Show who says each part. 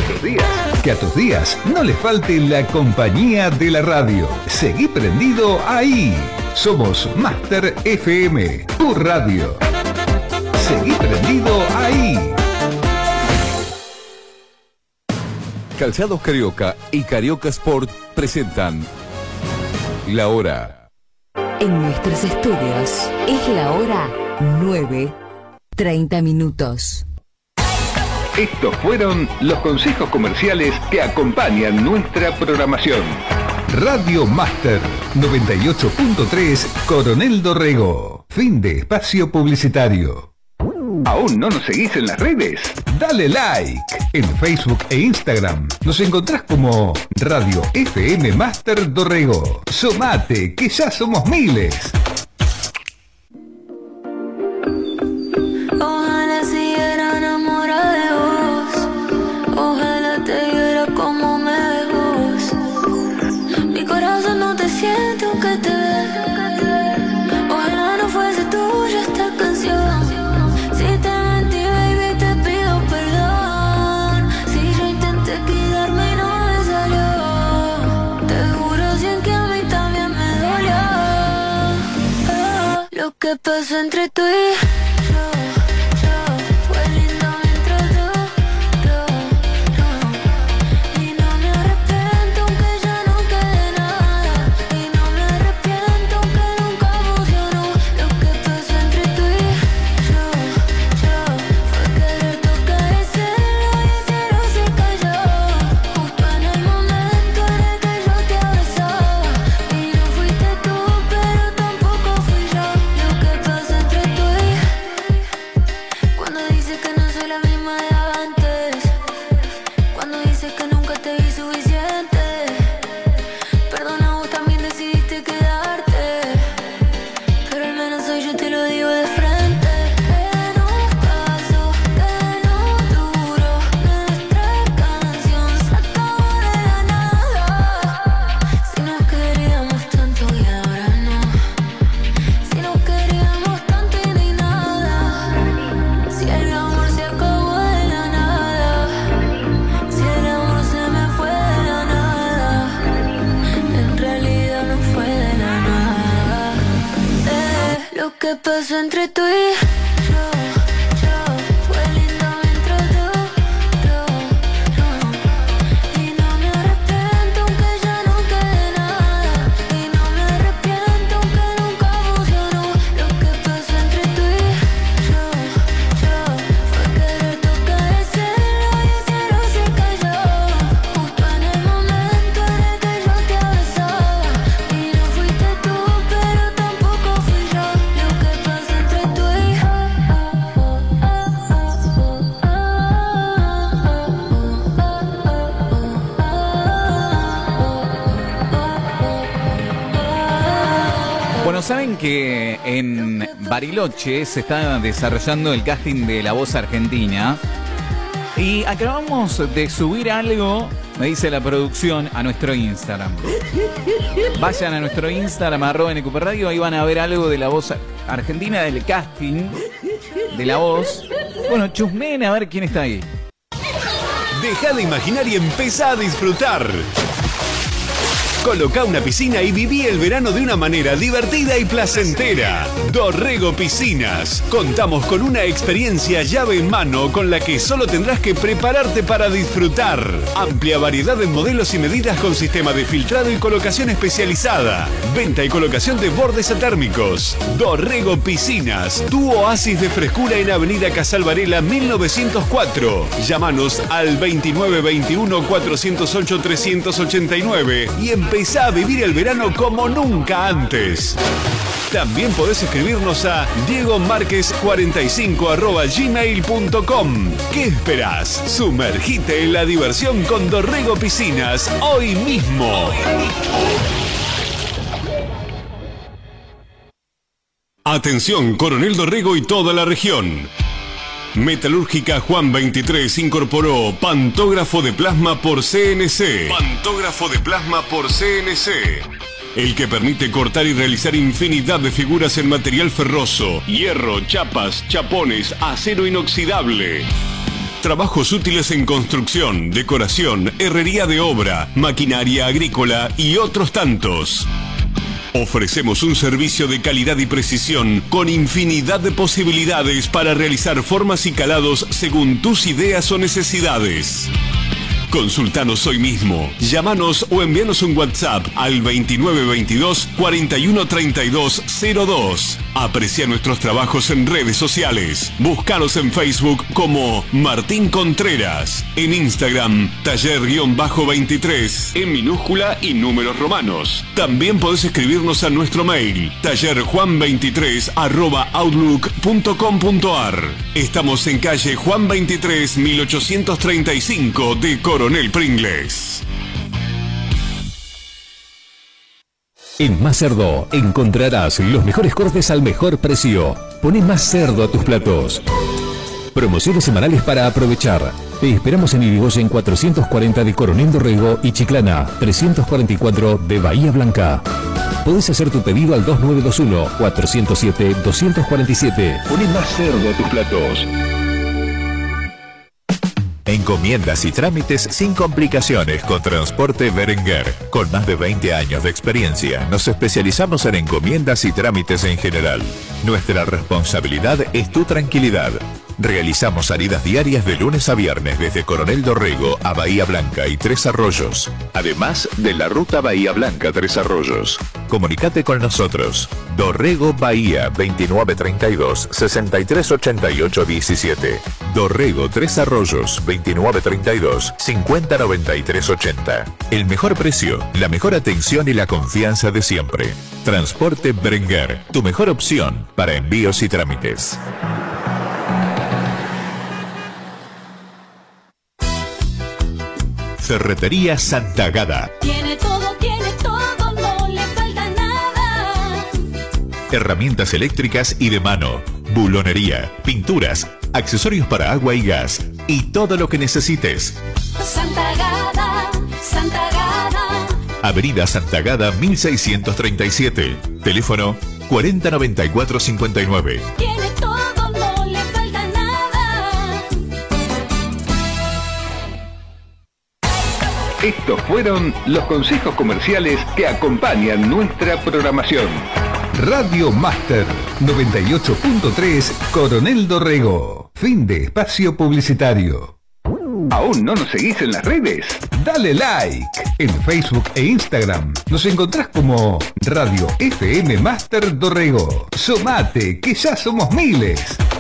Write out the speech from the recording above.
Speaker 1: Que a tus días no les falte la compañía de la radio. Seguí prendido ahí. Somos Master FM, tu radio. Seguí prendido ahí.
Speaker 2: Calzados Carioca y Carioca Sport presentan La Hora.
Speaker 3: En nuestros estudios es la hora 9:30.
Speaker 1: Estos fueron los consejos comerciales que acompañan nuestra programación. Radio Master 98.3 Coronel Dorrego. Fin de espacio publicitario. ¿Aún no nos seguís en las redes? Dale like. En Facebook e Instagram nos encontrás como Radio FM Master Dorrego. Sumate, que ya somos miles.
Speaker 4: Ojalá siguiera enamorada de vos. Ojalá te viera como me ves vos. Mi corazón no te siente aunque te ve. Ojalá no fuese tuya esta canción. Si te mentí, baby, te pido perdón. Si yo intenté quedarme y no me salió. Te juro bien que a mí también me dolió. Lo que pasó entre tú y ¿qué pasó entre tú y yo? Fue lindo mientras duró. Y no me arrepiento aunque ya no quede nada. Y no me arrepiento aunque nunca funcionó. Lo que pasó entre tú y yo fue querer tocar el cielo y el cielo se cayó. Justo en el momento en el que yo te abrazaba. Y no fuiste tú, pero tampoco fui yo.
Speaker 5: Bueno, saben que en Bariloche se está desarrollando el casting de La Voz Argentina y acabamos de subir algo, me dice la producción, a nuestro Instagram. Vayan a nuestro Instagram, @NQP Radio, ahí van a ver algo de La Voz Argentina, del casting de La Voz. Bueno, chusmeen a ver quién está ahí.
Speaker 6: Deja de imaginar y empezá a disfrutar. Colocá una piscina y viví el verano de una manera divertida y placentera. Dorrego Piscinas. Contamos con una experiencia llave en mano con la que solo tendrás que prepararte para disfrutar. Amplia variedad en modelos y medidas con sistema de filtrado y colocación especializada. Venta y colocación de bordes térmicos. Dorrego Piscinas. Tu oasis de frescura en Avenida Casal Varela 1904. Llámanos al 2921 408 389 y empezá a vivir el verano como nunca antes. También podés escribirnos a diegomarquez45@gmail.com. ¿Qué esperás? Sumergite en la diversión con Dorrego Piscinas hoy mismo. Atención, Coronel Dorrego y toda la región. Metalúrgica Juan 23 incorporó pantógrafo de plasma por CNC. Pantógrafo de plasma por CNC. El que permite cortar y realizar infinidad de figuras en material ferroso, hierro, chapas, chapones, acero inoxidable. trabajos útiles en construcción, decoración, herrería de obra, maquinaria agrícola y otros tantos. Ofrecemos un servicio de calidad y precisión con infinidad de posibilidades para realizar formas y calados según tus ideas o necesidades. Consultanos hoy mismo, llámanos o envíanos un WhatsApp al 2922 413202. Aprecia nuestros trabajos en redes sociales. Búscanos en Facebook como Martín Contreras. En Instagram, taller-23, en minúscula y números romanos. También podés escribirnos a nuestro mail, tallerjuan23@outlook.com.ar. Estamos en calle Juan 23, 1835 de Coronel Pringles.
Speaker 7: En Más Cerdo encontrarás los mejores cortes al mejor precio. Poné Más Cerdo a tus platos. Promociones semanales para aprovechar. Te esperamos en Irigoyen 440 de Coronel Dorrego y Chiclana 344 de Bahía Blanca. Podés hacer tu pedido al 2921-407-247.
Speaker 1: Poné Más Cerdo a tus platos.
Speaker 8: Encomiendas y trámites sin complicaciones con Transporte Berenguer. Con más de 20 años de experiencia, nos especializamos en encomiendas y trámites en general. Nuestra responsabilidad es tu tranquilidad. Realizamos salidas diarias de lunes a viernes desde Coronel Dorrego a Bahía Blanca y Tres Arroyos, además de la ruta Bahía Blanca Tres Arroyos. Comunicate con nosotros. Dorrego Bahía 2932 6388 17. Dorrego Tres Arroyos 2932 5093 80. El mejor precio, la mejor atención y la confianza de siempre. Transporte Berenguer, tu mejor opción para envíos y trámites. Ferretería Santa Agada.
Speaker 4: Tiene todo, no le falta nada.
Speaker 8: Herramientas eléctricas y de mano, bulonería, pinturas, accesorios para agua y gas y todo lo que necesites.
Speaker 4: Santa Agada, Santa Agada.
Speaker 8: Avenida Santa Agada 1637. Teléfono 409459.
Speaker 4: Tiene todo, no le falta nada.
Speaker 1: Estos fueron los consejos comerciales que acompañan nuestra programación. Radio Máster 98.3 Coronel Dorrego. Fin de espacio publicitario. ¿Aún no nos seguís en las redes? Dale like. En Facebook e Instagram nos encontrás como Radio FM Máster Dorrego. Sumate, que ya somos miles.